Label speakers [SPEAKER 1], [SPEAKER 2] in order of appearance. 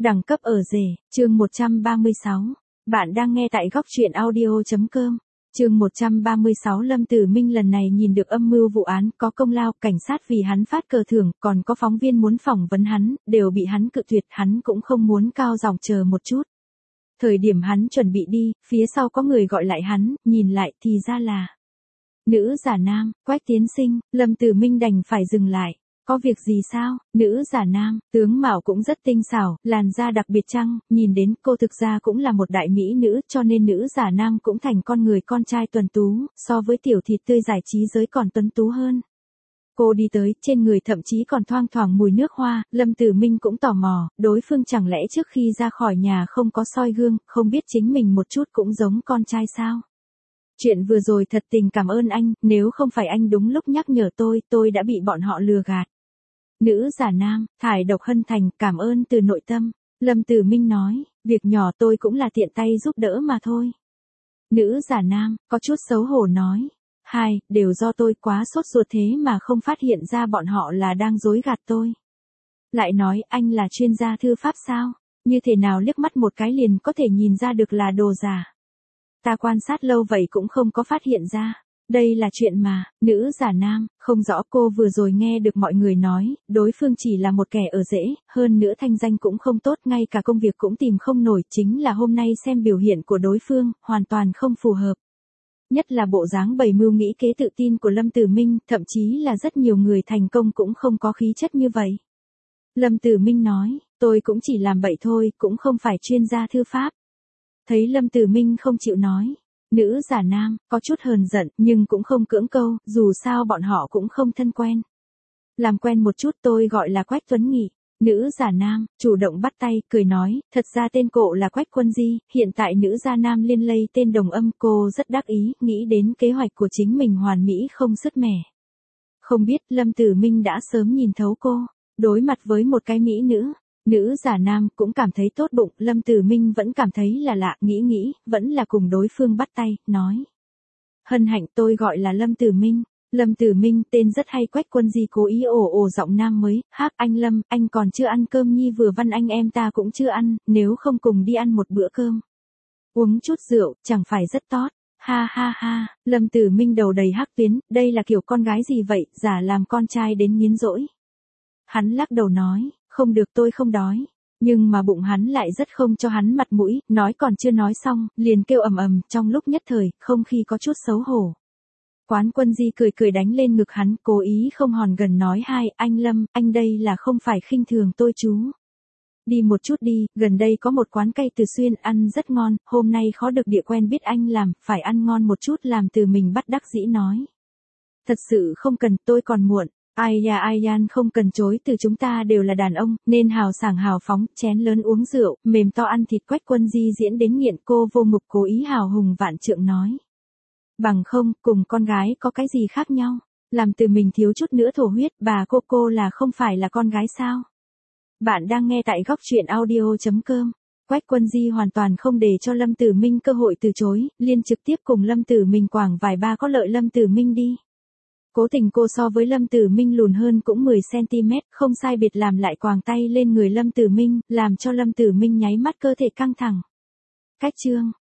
[SPEAKER 1] Đẳng cấp ở rể, chương 136. Bạn đang nghe tại góc truyện audio.com. Chương 136. Lâm Tử Minh lần này nhìn được âm mưu vụ án, có công lao, cảnh sát vì hắn phát cờ thưởng, còn có phóng viên muốn phỏng vấn hắn, đều bị hắn cự tuyệt, hắn cũng không muốn cao giọng chờ một chút. Thời điểm hắn chuẩn bị đi, phía sau có người gọi lại hắn, nhìn lại thì ra là nữ giả nam, Quách Tiến Sinh. Lâm Tử Minh đành phải dừng lại. Có việc gì sao? Nữ giả nam, tướng mạo cũng rất tinh xảo, làn da đặc biệt trăng, nhìn đến cô thực ra cũng là một đại mỹ nữ, cho nên nữ giả nam cũng thành con người con trai tuấn tú, so với tiểu thịt tươi giải trí giới còn tuấn tú hơn. Cô đi tới, trên người thậm chí còn thoang thoảng mùi nước hoa, Lâm Tử Minh cũng tò mò, đối phương chẳng lẽ trước khi ra khỏi nhà không có soi gương, không biết chính mình một chút cũng giống con trai sao? Chuyện vừa rồi thật tình cảm ơn anh, nếu không phải anh đúng lúc nhắc nhở tôi đã bị bọn họ lừa gạt. Nữ giả nam, thải độc hân thành, cảm ơn từ nội tâm. Lâm Tử Minh nói, việc nhỏ tôi cũng là tiện tay giúp đỡ mà thôi. Nữ giả nam, có chút xấu hổ nói. Đều do tôi quá sốt ruột thế mà không phát hiện ra bọn họ là đang dối gạt tôi. Lại nói, anh là chuyên gia thư pháp sao? Như thế nào liếc mắt một cái liền có thể nhìn ra được là đồ giả? Ta quan sát lâu vậy cũng không có phát hiện ra. Đây là chuyện mà, nữ giả nam, không rõ cô vừa rồi nghe được mọi người nói, đối phương chỉ là một kẻ ở rễ, hơn nữa thanh danh cũng không tốt, ngay cả công việc cũng tìm không nổi, chính là hôm nay xem biểu hiện của đối phương, hoàn toàn không phù hợp. Nhất là bộ dáng bày mưu nghĩ kế tự tin của Lâm Tử Minh, thậm chí là rất nhiều người thành công cũng không có khí chất như vậy. Lâm Tử Minh nói, tôi cũng chỉ làm bậy thôi, cũng không phải chuyên gia thư pháp. Thấy Lâm Tử Minh không chịu nói. Nữ giả nam, có chút hờn giận, nhưng cũng không cưỡng câu, dù sao bọn họ cũng không thân quen. Làm quen một chút, tôi gọi là Quách Tuấn Nghị. Nữ giả nam, chủ động bắt tay, cười nói, thật ra tên cộ là Quách Quân Di, hiện tại nữ gia nam liên lây tên đồng âm, cô rất đắc ý, nghĩ đến kế hoạch của chính mình hoàn mỹ không sứt mẻ. Không biết Lâm Tử Minh đã sớm nhìn thấu cô, đối mặt với một cái mỹ nữ. Nữ giả nam cũng cảm thấy tốt bụng, Lâm Tử Minh vẫn cảm thấy là lạ, nghĩ, vẫn là cùng đối phương bắt tay, nói. Hân hạnh, tôi gọi là Lâm Tử Minh. Lâm Tử Minh, tên rất hay. Quách Quân Di cố ý ồ giọng nam mới, anh Lâm, anh còn chưa ăn cơm nhi, vừa văn anh em ta cũng chưa ăn, nếu không cùng đi ăn một bữa cơm. Uống chút rượu, chẳng phải rất tốt. Ha, Lâm Tử Minh đầu đầy hắc tuyến, đây là kiểu con gái gì vậy, giả làm con trai đến nghiến rỗi. Hắn lắc đầu nói. Không được, tôi không đói. Nhưng mà bụng hắn lại rất không cho hắn mặt mũi, nói còn chưa nói xong, liền kêu ầm, trong lúc nhất thời, không khí có chút xấu hổ. Quán Quân Di cười đánh lên ngực hắn, cố ý không hòn gần nói, anh Lâm, anh đây là không phải khinh thường tôi chú. Đi một chút đi, gần đây có một quán cây Từ Xuyên ăn rất ngon, hôm nay khó được địa quen biết anh làm, phải ăn ngon một chút, làm từ mình bắt đắc dĩ nói. Thật sự không cần, tôi còn muộn. Ai yan, không cần chối từ, chúng ta đều là đàn ông, nên hào sảng hào phóng, chén lớn uống rượu, mềm to ăn thịt. Quách Quân Di diễn đến nghiện, cô vô ngục cố ý hào hùng vạn trượng nói. Bằng không, cùng con gái có cái gì khác nhau, làm từ mình thiếu chút nữa thổ huyết, bà cô là không phải là con gái sao? Bạn đang nghe tại góc truyện audio.com. Quách Quân Di hoàn toàn không để cho Lâm Tử Minh cơ hội từ chối, liền trực tiếp cùng Lâm Tử Minh quảng vài ba có lợi Lâm Tử Minh đi. Cố tình cô so với Lâm Tử Minh lùn hơn cũng 10cm, không sai biệt làm lại quàng tay lên người Lâm Tử Minh, làm cho Lâm Tử Minh nháy mắt cơ thể căng thẳng. Cách chương,